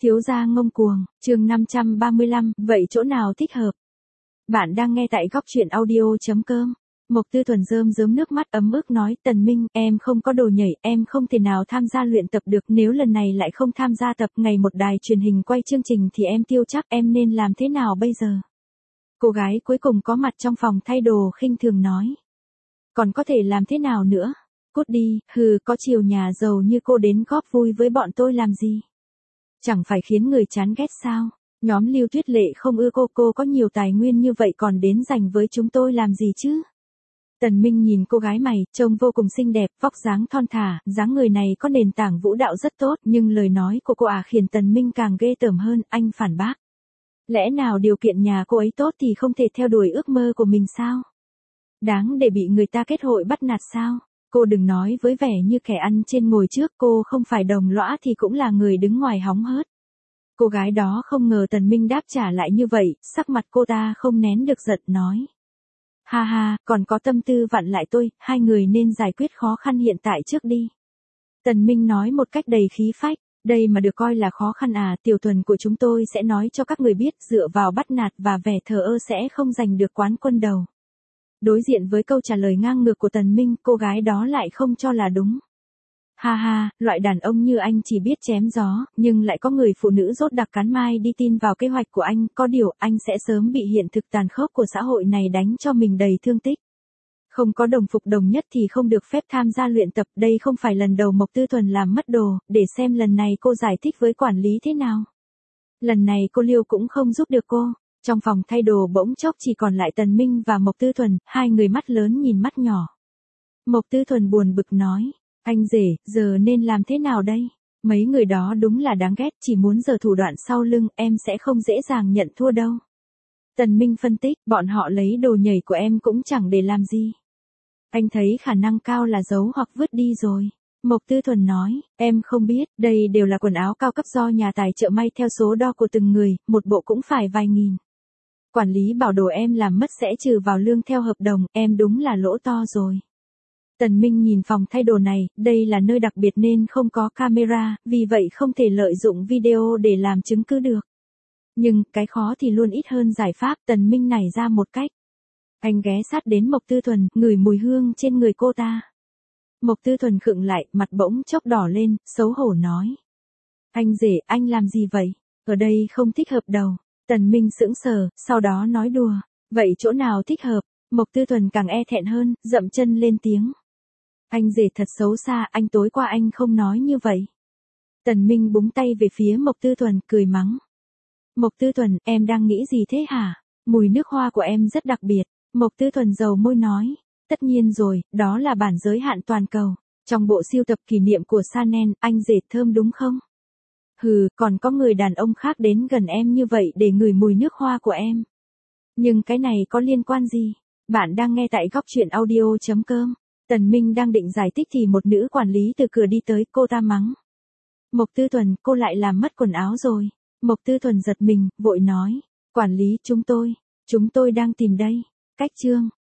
Thiếu gia ngông cuồng, chương 535, vậy chỗ nào thích hợp? Bạn đang nghe tại góc truyện audio.com. Mộc Tư Thuần rơm rớm nước mắt ấm ức nói, Tần Minh, em không có đồ nhảy, em không thể nào tham gia luyện tập được, nếu lần này lại không tham gia tập ngày một đài truyền hình quay chương trình thì em tiêu chắc, em nên làm thế nào bây giờ? Cô gái cuối cùng có mặt trong phòng thay đồ khinh thường nói. Còn có thể làm thế nào nữa? Cút đi, hừ, có chiều nhà giàu như cô đến góp vui với bọn tôi làm gì? Chẳng phải khiến người chán ghét sao? Nhóm Lưu Tuyết Lệ không ưa cô có nhiều tài nguyên như vậy còn đến dành với chúng tôi làm gì chứ? Tần Minh nhìn cô gái mày, trông vô cùng xinh đẹp, vóc dáng thon thả, dáng người này có nền tảng vũ đạo rất tốt, nhưng lời nói của cô khiến Tần Minh càng ghê tởm hơn, anh phản bác. Lẽ nào điều kiện nhà cô ấy tốt thì không thể theo đuổi ước mơ của mình sao? Đáng để bị người ta kết hội bắt nạt sao? Cô đừng nói với vẻ như kẻ ăn trên ngồi trước, cô không phải đồng lõa thì cũng là người đứng ngoài hóng hớt. Cô gái đó không ngờ Tần Minh đáp trả lại như vậy, sắc mặt cô ta không nén được giận nói. Ha ha, còn có tâm tư vặn lại tôi, hai người nên giải quyết khó khăn hiện tại trước đi. Tần Minh nói một cách đầy khí phách, đây mà được coi là khó khăn à, Tiểu Thuần của chúng tôi sẽ nói cho các người biết, dựa vào bắt nạt và vẻ thờ ơ sẽ không giành được quán quân đầu. Đối diện với câu trả lời ngang ngược của Tần Minh, cô gái đó lại không cho là đúng. Ha ha, loại đàn ông như anh chỉ biết chém gió, nhưng lại có người phụ nữ rốt đặc cắn mai đi tin vào kế hoạch của anh, có điều anh sẽ sớm bị hiện thực tàn khốc của xã hội này đánh cho mình đầy thương tích. Không có đồng phục đồng nhất thì không được phép tham gia luyện tập, đây không phải lần đầu Mộc Tư Thuần làm mất đồ, để xem lần này cô giải thích với quản lý thế nào. Lần này cô Liêu cũng không giúp được cô. Trong phòng thay đồ bỗng chốc chỉ còn lại Tần Minh và Mộc Tư Thuần, hai người mắt lớn nhìn mắt nhỏ. Mộc Tư Thuần buồn bực nói, anh rể, giờ nên làm thế nào đây? Mấy người đó đúng là đáng ghét, chỉ muốn giở thủ đoạn sau lưng, em sẽ không dễ dàng nhận thua đâu. Tần Minh phân tích, bọn họ lấy đồ nhảy của em cũng chẳng để làm gì. Anh thấy khả năng cao là giấu hoặc vứt đi rồi. Mộc Tư Thuần nói, em không biết, đây đều là quần áo cao cấp do nhà tài trợ may theo số đo của từng người, một bộ cũng phải vài nghìn. Quản lý bảo đồ em làm mất sẽ trừ vào lương theo hợp đồng, em đúng là lỗ to rồi. Tần Minh nhìn phòng thay đồ này, đây là nơi đặc biệt nên không có camera, vì vậy không thể lợi dụng video để làm chứng cứ được. Nhưng, cái khó thì luôn ít hơn giải pháp, Tần Minh nảy ra một cách. Anh ghé sát đến Mộc Tư Thuần, ngửi mùi hương trên người cô ta. Mộc Tư Thuần khựng lại, mặt bỗng chốc đỏ lên, xấu hổ nói. Anh rể, anh làm gì vậy? Ở đây không thích hợp đâu. Tần Minh sững sờ, sau đó nói đùa. Vậy chỗ nào thích hợp? Mộc Tư Thuần càng e thẹn hơn, dậm chân lên tiếng. Anh rể thật xấu xa, anh tối qua anh không nói như vậy. Tần Minh búng tay về phía Mộc Tư Thuần, cười mắng. Mộc Tư Thuần, em đang nghĩ gì thế hả? Mùi nước hoa của em rất đặc biệt. Mộc Tư Thuần dầu môi nói. Tất nhiên rồi, đó là bản giới hạn toàn cầu. Trong bộ sưu tập kỷ niệm của Chanel, anh rể thơm đúng không? Hừ, còn có người đàn ông khác đến gần em như vậy để ngửi mùi nước hoa của em. Nhưng cái này có liên quan gì? Bạn đang nghe tại góc truyện audio.com. Tần Minh đang định giải thích thì một nữ quản lý từ cửa đi tới, cô ta mắng. Mộc Tư Thuần, cô lại làm mất quần áo rồi. Mộc Tư Thuần giật mình, vội nói. Quản lý, chúng tôi đang tìm đây. Cách chương.